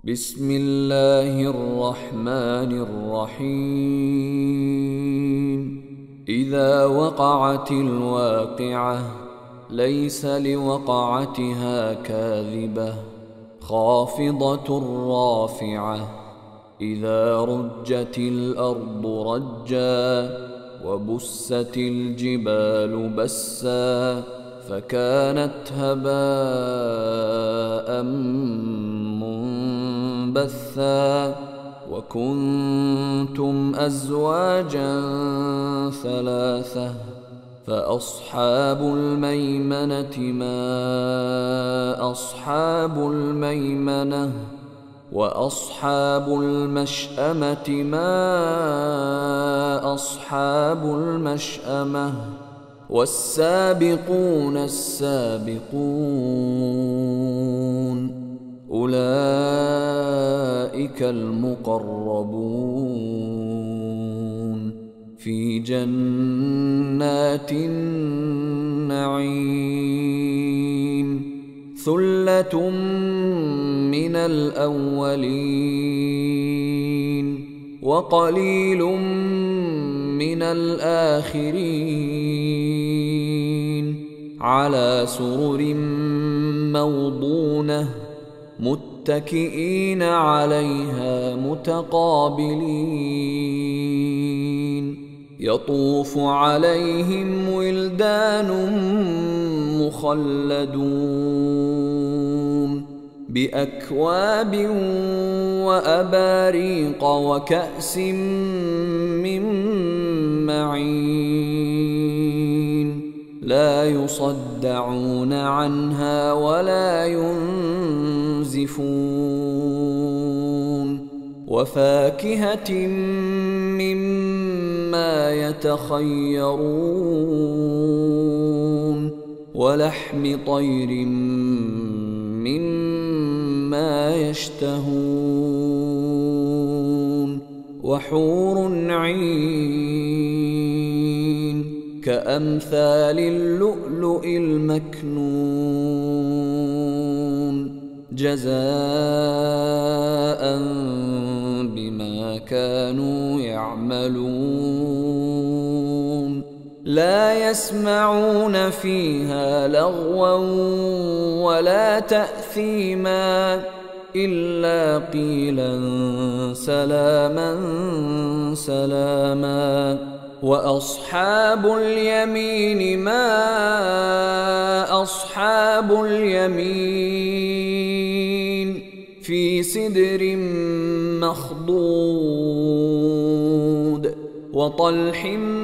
بسم الله الرحمن الرحيم. إذا وقعت الواقعة ليس لوقعتها كاذبة خافضة رافعة. إذا رجت الأرض رجا وبست الجبال بسا فكانت هباء منبثا وكنتم أزواجا ثلاثة فأصحاب الميمنة ما أصحاب الميمنة وأصحاب المشأمة ما أصحاب المشأمة والسابقون السابقون أولئك المقربون في جنات النعيم. ثلة من الأولين وقليل من الآخرين. على سرر موضونة متكئين عليها متقابلين. يطوف عليهم ولدان مخلدون بأكواب وأباريق وكأس من معين. لا يصدعون عنها ولا ينزفون. وفاكهة مما يتخيرون ولحم طير مما يشتهون. وحور عين كأمثال اللؤلؤ المكنون جزاء بما كانوا يعملون. لا يسمعون فيها لغوا ولا تأثيما إلا قيلا سلاما سلاما. وأصحاب اليمين ما أصحاب اليمين في سدر مخضود وطلح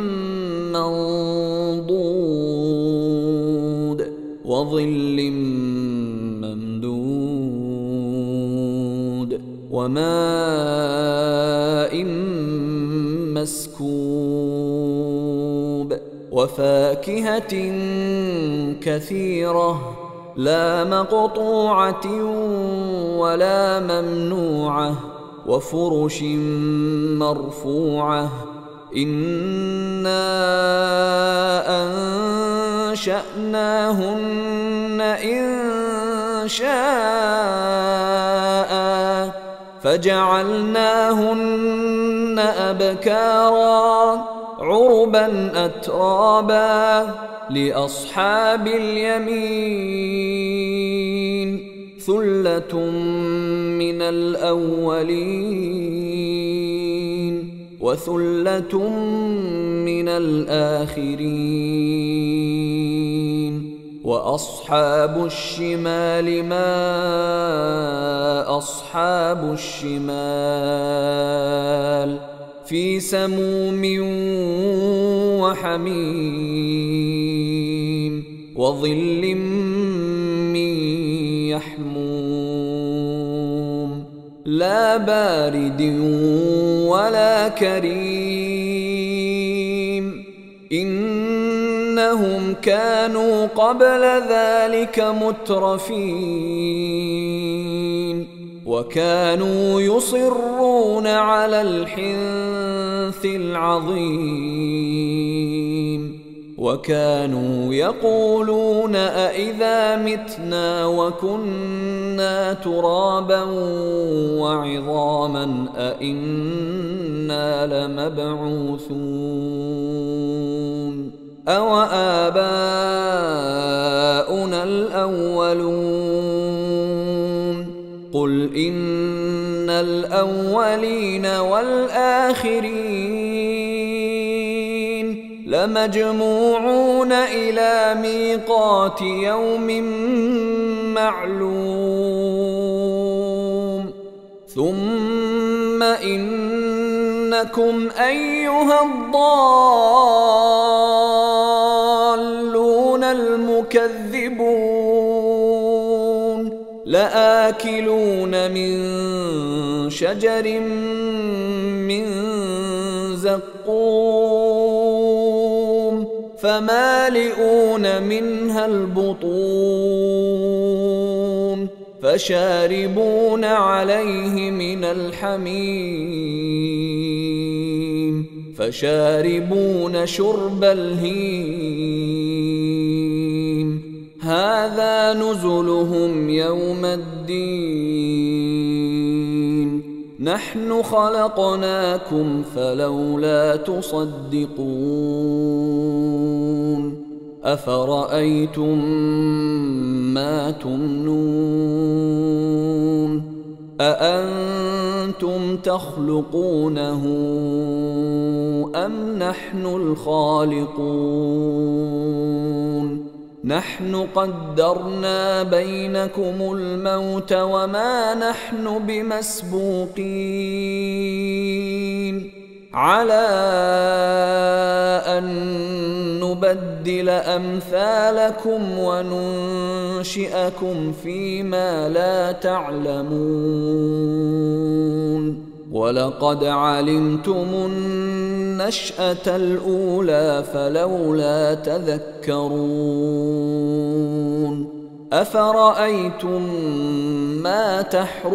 منضود وظل ممدود وماء مسكوب. وفاكهة كثيرة لا مقطوعة ولا ممنوعة وفرش مرفوعة. إنا أنشأناهن إن شاء فجعلناهن أبكارا عربا أترابا لأصحاب اليمين. ثلة من الأولين وثلة من الآخرين. وأصحاب الشمال ما أصحاب الشمال في سموم وحميم وظل من يحموم لا بارد ولا كريم. إنهم كانوا قبل ذلك مترفين وكانوا يصرون على الحنث العظيم. وكانوا يقولون أإذا متنا وكنا ترابا وعظاما أإنا لمبعوثون أوآباؤنا الأولون قل إن الأولين والآخرين لمجموعون إلى ميقات يوم معلوم ثم إنكم أيها الضالون المكذبون لآكلون من شجر من زقوم فمالئون منها البطون فشاربون عليه من الحميم فشاربون شرب الهيم هذا نزلهم يوم الدين نحن خلقناكم فلولا تصدقون أفرأيتم ما تمنون أأنتم تخلقونه أم نحن الخالقون نحن قدرنا بينكم الموت وما نحن بمسبوقين على أن نبدل أمثالكم وننشئكم فيما لا تعلمون ولقد علمتم النشأة الأولى فلولا تذكرون أفرأيتم ما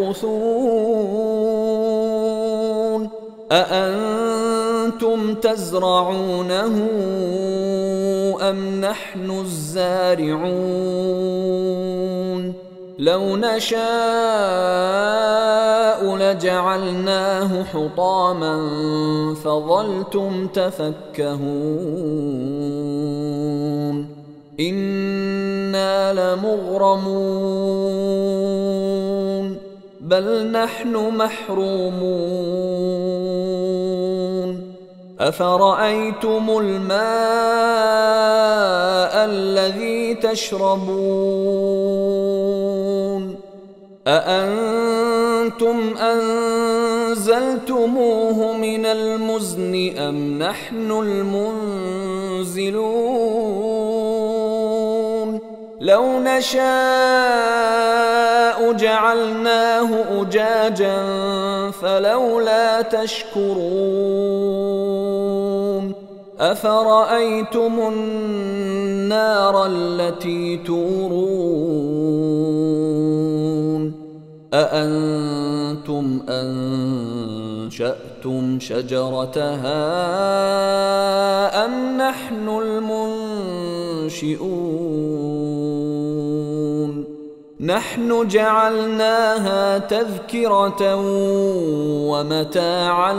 تحرثون أأنتم تزرعونه أم نحن الزارعون لو نشاء لجعلناه حطاما فظلتم تفكهون إنا لمغرمون بل نحن محرومون أفرأيتم الماء الذي تشربون أأنتم أنزلتموه من المزن أم نحن المنزلون لو نشاء جعلناه أجاجا فلولا تشكرون أفرأيتم النار التي تورون أأنتم أنشأتم شجرتها أم نحن المنشئون نحن جعلناها تذكرة ومتاعا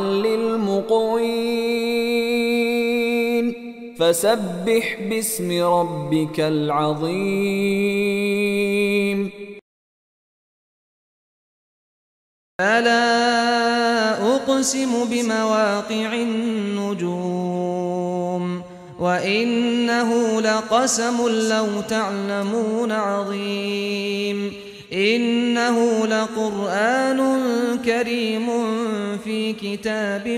للمقوين فسبح باسم ربك العظيم فلا أقسم بمواقع النجوم وإنه لقسم لو تعلمون عظيم إنه لقرآن كريم في كتاب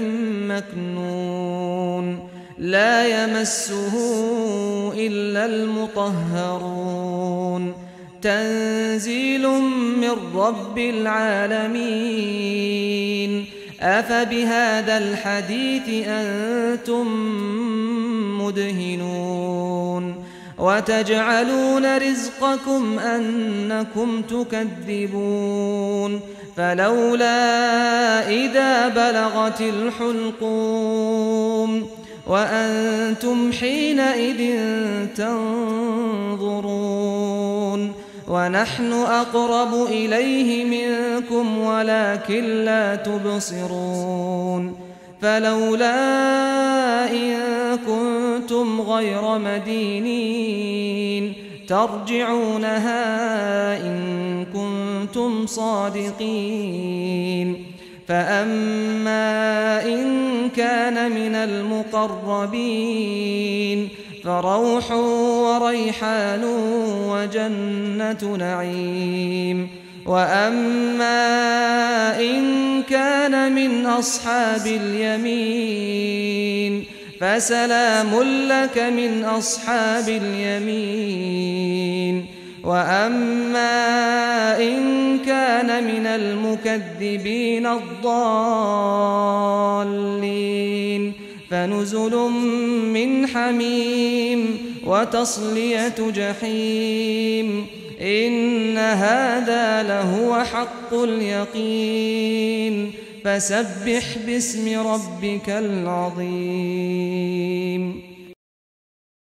مكنون لا يمسه إلا المطهرون تنزيل من رب العالمين أفبهذا الحديث أنتم مدهنون وتجعلون رزقكم أنكم تكذبون فلولا إذا بلغت الحلقوم وأنتم حينئذ تنظرون ونحن أقرب إليه منكم ولكن لا تبصرون فلولا إن كنتم غير مدينين ترجعونها إن كنتم صادقين فأما إن كان من المقربين فروح وريحان وجنة نعيم وأما إن كان من أصحاب اليمين فسلام لك من أصحاب اليمين وأما إن كان من المكذبين الضالين فنزل من حميم وتصلية جحيم إن هذا لهو حق اليقين فسبح باسم ربك العظيم